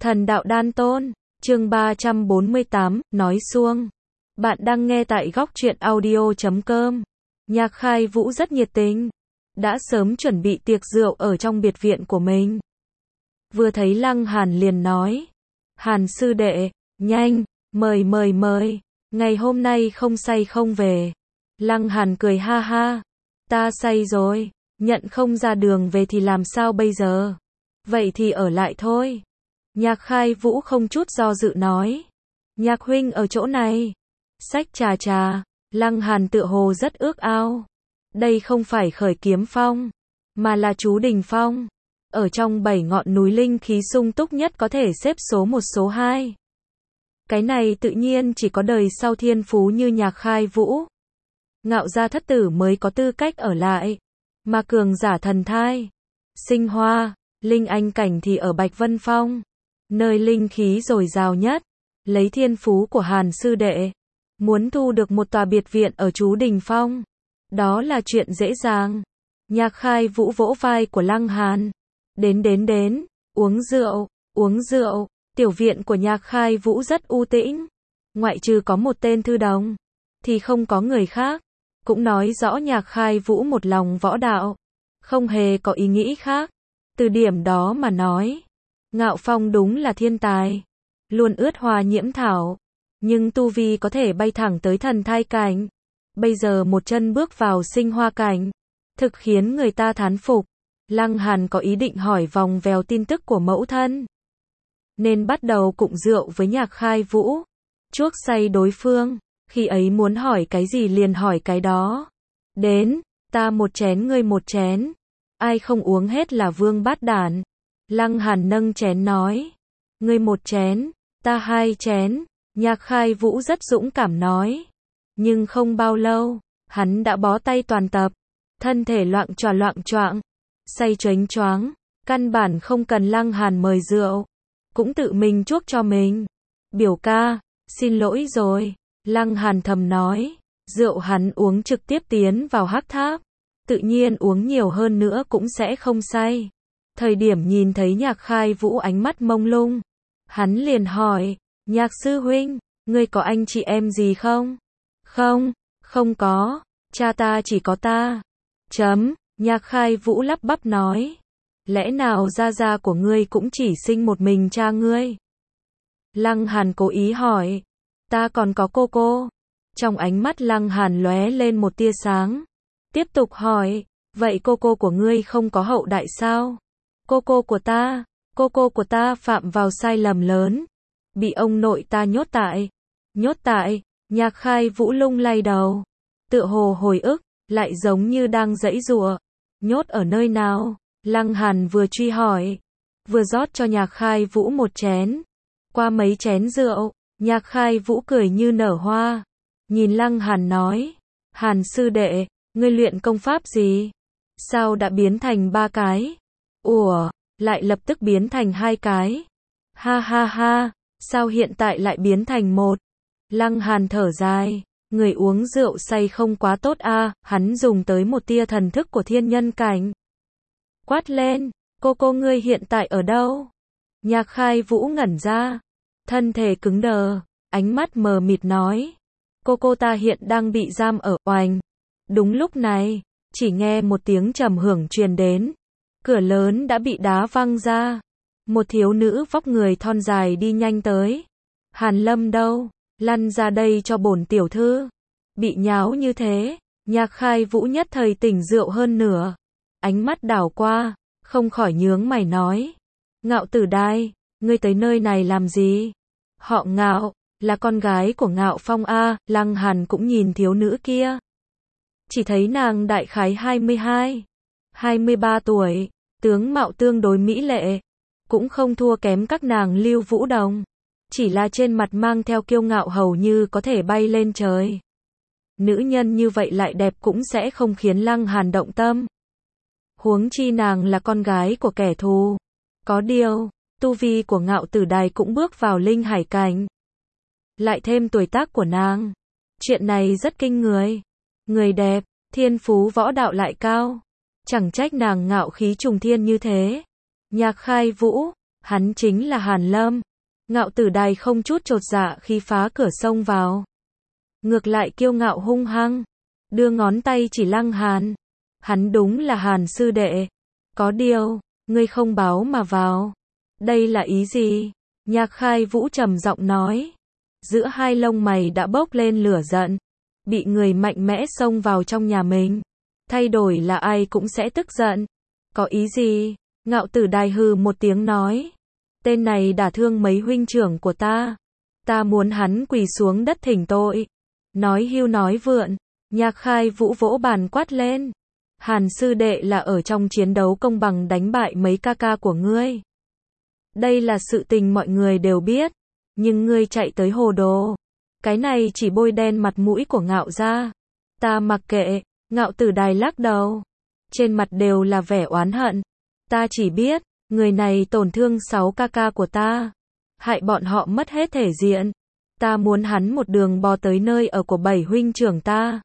Thần đạo đan tôn, chương 348, nói xuông. Bạn đang nghe tại góc truyện audio.com. Nhạc Khai Vũ rất nhiệt tình, đã sớm chuẩn bị tiệc rượu ở trong biệt viện của mình. Vừa thấy Lăng Hàn liền nói, Hàn sư đệ, nhanh, mời, ngày hôm nay không say không về. Lăng Hàn cười ha ha, ta say rồi, nhận không ra đường về thì làm sao bây giờ? Vậy thì ở lại thôi. Nhạc Khai Vũ không chút do dự nói, Nhạc huynh ở chỗ này. Xách trà, Lăng Hàn tựa hồ rất ước ao. Đây không phải Khởi Kiếm Phong, mà là Chú Đình Phong. Ở trong 7 ngọn núi linh khí sung túc nhất có thể xếp số 1 số 2. Cái này tự nhiên chỉ có đời sau thiên phú như Nhạc Khai Vũ, Ngạo gia thất tử mới có tư cách ở lại. Mà cường giả thần thai, sinh hoa, linh anh cảnh thì ở Bạch Vân Phong, nơi linh khí dồi dào nhất. Lấy thiên phú của Hàn sư đệ, muốn thu được một tòa biệt viện ở Chú Đình Phong, đó là chuyện dễ dàng. Nhạc Khai Vũ vỗ vai của Lăng Hàn. Đến, uống rượu. Tiểu viện của Nhạc Khai Vũ rất u tĩnh, ngoại trừ có một tên thư đồng, thì không có người khác. Cũng nói rõ Nhạc Khai Vũ một lòng võ đạo, không hề có ý nghĩ khác. Từ điểm đó mà nói, Ngạo Phong đúng là thiên tài, luôn ướt hoa nhiễm thảo, nhưng tu vi có thể bay thẳng tới thần thai cảnh. Bây giờ một chân bước vào sinh hoa cảnh, thực khiến người ta thán phục. Lăng Hàn có ý định hỏi vòng vèo tin tức của mẫu thân, nên bắt đầu cụng rượu với Nhạc Khai Vũ, chuốc say đối phương. Khi ấy muốn hỏi cái gì liền hỏi cái đó. Đến, ta một chén ngươi một chén, ai không uống hết là vương bát đản. Lăng Hàn nâng chén nói, ngươi một chén, ta 2 chén. Nhạc Khai Vũ rất dũng cảm nói. Nhưng không bao lâu, hắn đã bó tay toàn tập, thân thể loạng choạng, say choáng choáng, căn bản không cần Lăng Hàn mời rượu, cũng tự mình chuốc cho mình. Biểu ca, xin lỗi rồi. Lăng Hàn thầm nói, rượu hắn uống trực tiếp tiến vào hắc tháp, tự nhiên uống nhiều hơn nữa cũng sẽ không say. Thời điểm nhìn thấy Nhạc Khai Vũ ánh mắt mông lung, hắn liền hỏi, Nhạc sư huynh, ngươi có anh chị em gì không? Không có, cha ta chỉ có ta. Nhạc Khai Vũ lắp bắp nói, lẽ nào gia của ngươi cũng chỉ sinh một mình cha ngươi? Lăng Hàn cố ý hỏi, ta còn có cô. Trong ánh mắt Lăng Hàn lóe lên một tia sáng, tiếp tục hỏi, vậy cô của ngươi không có hậu đại sao? Cô của ta phạm vào sai lầm lớn, bị ông nội ta nhốt tại. Nhạc Khai Vũ lung lay đầu, tựa hồ hồi ức, lại giống như đang giãy giụa. Nhốt ở nơi nào? Lăng Hàn vừa truy hỏi, vừa rót cho Nhạc Khai Vũ một chén. Qua mấy chén rượu, Nhạc Khai Vũ cười như nở hoa, nhìn Lăng Hàn nói, Hàn sư đệ, ngươi luyện công pháp gì? Sao đã biến thành 3 cái? Lại lập tức biến thành 2 cái. Ha, sao hiện tại lại biến thành 1? Lăng Hàn thở dài, người uống rượu say không quá tốt a. Hắn dùng tới một tia thần thức của thiên nhân cảnh, quát lên, cô ngươi hiện tại ở đâu? Nhạc Khai Vũ ngẩn ra, thân thể cứng đờ, ánh mắt mờ mịt nói, cô ta hiện đang bị giam ở oành. Đúng lúc này, chỉ nghe một tiếng trầm hưởng truyền đến, cửa lớn đã bị đá văng ra. Một thiếu nữ vóc người thon dài đi nhanh tới. Hàn Lâm đâu? Lăn ra đây cho bổn tiểu thư. Bị nháo như thế, Nhạc Khai Vũ nhất thời tỉnh rượu hơn nửa, ánh mắt đảo qua, không khỏi nhướng mày nói, Ngạo tử đai, ngươi tới nơi này làm gì? Họ Ngạo, là con gái của Ngạo Phong a. Lăng Hàn cũng nhìn thiếu nữ kia, chỉ thấy nàng đại khái 22, 23 tuổi, tướng mạo tương đối mỹ lệ, cũng không thua kém các nàng Lưu Vũ Đồng, chỉ là trên mặt mang theo kiêu ngạo hầu như có thể bay lên trời. Nữ nhân như vậy lại đẹp cũng sẽ không khiến Lăng Hàn động tâm. Huống chi nàng là con gái của kẻ thù. Có điều, tu vi của Ngạo tử đài cũng bước vào linh hải cảnh. Lại thêm tuổi tác của nàng, chuyện này rất kinh người. Người đẹp, thiên phú võ đạo lại cao, chẳng trách nàng ngạo khí trùng thiên như thế. Nhạc Khai Vũ, Hắn chính là Hàn Lâm. Ngạo Tử Đài không chút chột dạ khi phá cửa xông vào. Ngược lại kiêu ngạo hung hăng, đưa ngón tay chỉ Lăng Hàn. Hắn đúng là Hàn sư đệ. Có điều, ngươi không báo mà vào. Đây là ý gì? Nhạc Khai Vũ trầm giọng nói. Giữa hai lông mày đã bốc lên lửa giận. Bị người mạnh mẽ xông vào trong nhà mình. Thay đổi là ai cũng sẽ tức giận. Có ý gì? Ngạo Tử Đài hừ một tiếng nói. Tên này đả thương mấy huynh trưởng của ta. Ta muốn hắn quỳ xuống đất thỉnh tội. Nói hưu nói vượn. Nhạc Khai Vũ vỗ bàn quát lên. Hàn sư đệ là ở trong chiến đấu công bằng đánh bại mấy ca ca của ngươi. Đây là sự tình mọi người đều biết. Nhưng ngươi chạy tới hồ đồ. Cái này chỉ bôi đen mặt mũi của Ngạo gia. Ta mặc kệ. Ngạo Tử Đài lắc đầu. Trên mặt đều là vẻ oán hận. Ta chỉ biết, người này tổn thương 6 ca ca của ta. Hại bọn họ mất hết thể diện. Ta muốn hắn một đường bò tới nơi ở của 7 huynh trưởng ta.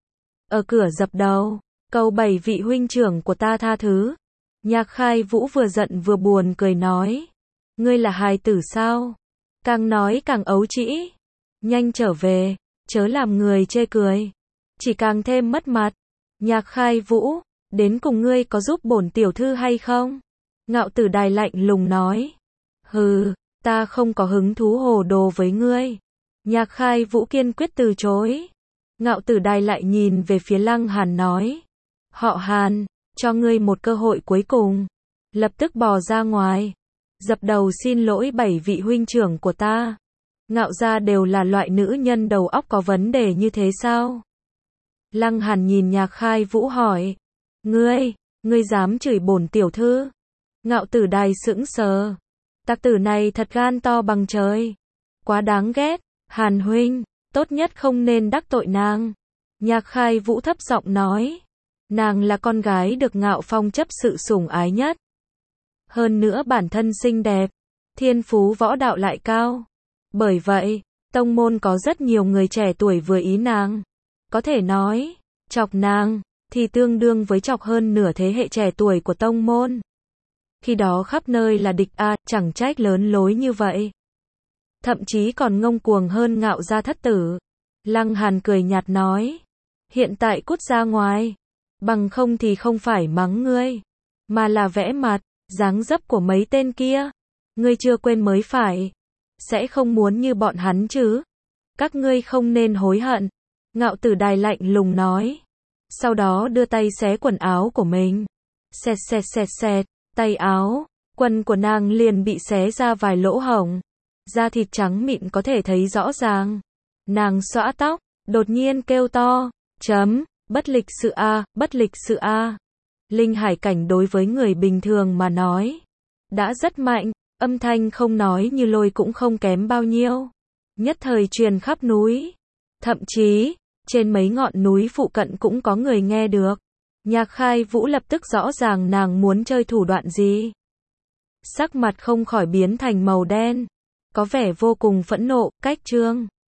Ở cửa dập đầu, cầu 7 vị huynh trưởng của ta tha thứ. Nhạc Khai Vũ vừa giận vừa buồn cười nói. Ngươi là hài tử sao? Càng nói càng ấu trĩ. Nhanh trở về, chớ làm người chê cười. Chỉ càng thêm mất mặt. Nhạc Khai Vũ, đến cùng ngươi có giúp bổn tiểu thư hay không? Ngạo Tử Đài lạnh lùng nói. Hừ, ta không có hứng thú hồ đồ với ngươi. Nhạc Khai Vũ kiên quyết từ chối. Ngạo Tử Đài lại nhìn về phía Lăng Hàn nói. Họ Hàn, cho ngươi một cơ hội cuối cùng. Lập tức bò ra ngoài. Dập đầu xin lỗi 7 vị huynh trưởng của ta. Ngạo gia đều là loại nữ nhân đầu óc có vấn đề như thế sao? Lăng Hàn nhìn Nhạc Khai Vũ hỏi. Ngươi dám chửi bổn tiểu thư? Ngạo Tử Đài sững sờ. Tặc tử này thật gan to bằng trời. Quá đáng ghét. Hàn huynh, tốt nhất không nên đắc tội nàng. Nhạc Khai Vũ thấp giọng nói. Nàng là con gái được Ngạo Phong chấp sự sủng ái nhất. Hơn nữa bản thân xinh đẹp. Thiên phú võ đạo lại cao. Bởi vậy, tông môn có rất nhiều người trẻ tuổi vừa ý nàng. Có thể nói, chọc nàng, thì tương đương với chọc hơn nửa thế hệ trẻ tuổi của tông môn. Khi đó khắp nơi là địch chẳng trách lớn lối như vậy. Thậm chí còn ngông cuồng hơn Ngạo gia thất tử. Lăng Hàn cười nhạt nói. Hiện tại cút ra ngoài. Bằng không thì không phải mắng ngươi. Mà là vẽ mặt, dáng dấp của mấy tên kia. Ngươi chưa quên mới phải. Sẽ không muốn như bọn hắn chứ. Các ngươi không nên hối hận. Ngạo Tử Đài lạnh lùng nói. Sau đó đưa tay xé quần áo của mình. Xẹt, tay áo, quần của nàng liền bị xé ra vài lỗ hổng. Da thịt trắng mịn có thể thấy rõ ràng. Nàng xõa tóc, đột nhiên kêu to. Bất lịch sự a. Linh hải cảnh đối với người bình thường mà nói. Đã rất mạnh, âm thanh không nói như lôi cũng không kém bao nhiêu. Nhất thời truyền khắp núi. Thậm chí, trên mấy ngọn núi phụ cận cũng có người nghe được. Nhạc Khai Vũ lập tức rõ ràng nàng muốn chơi thủ đoạn gì. Sắc mặt không khỏi biến thành màu đen. Có vẻ vô cùng phẫn nộ, cách trương.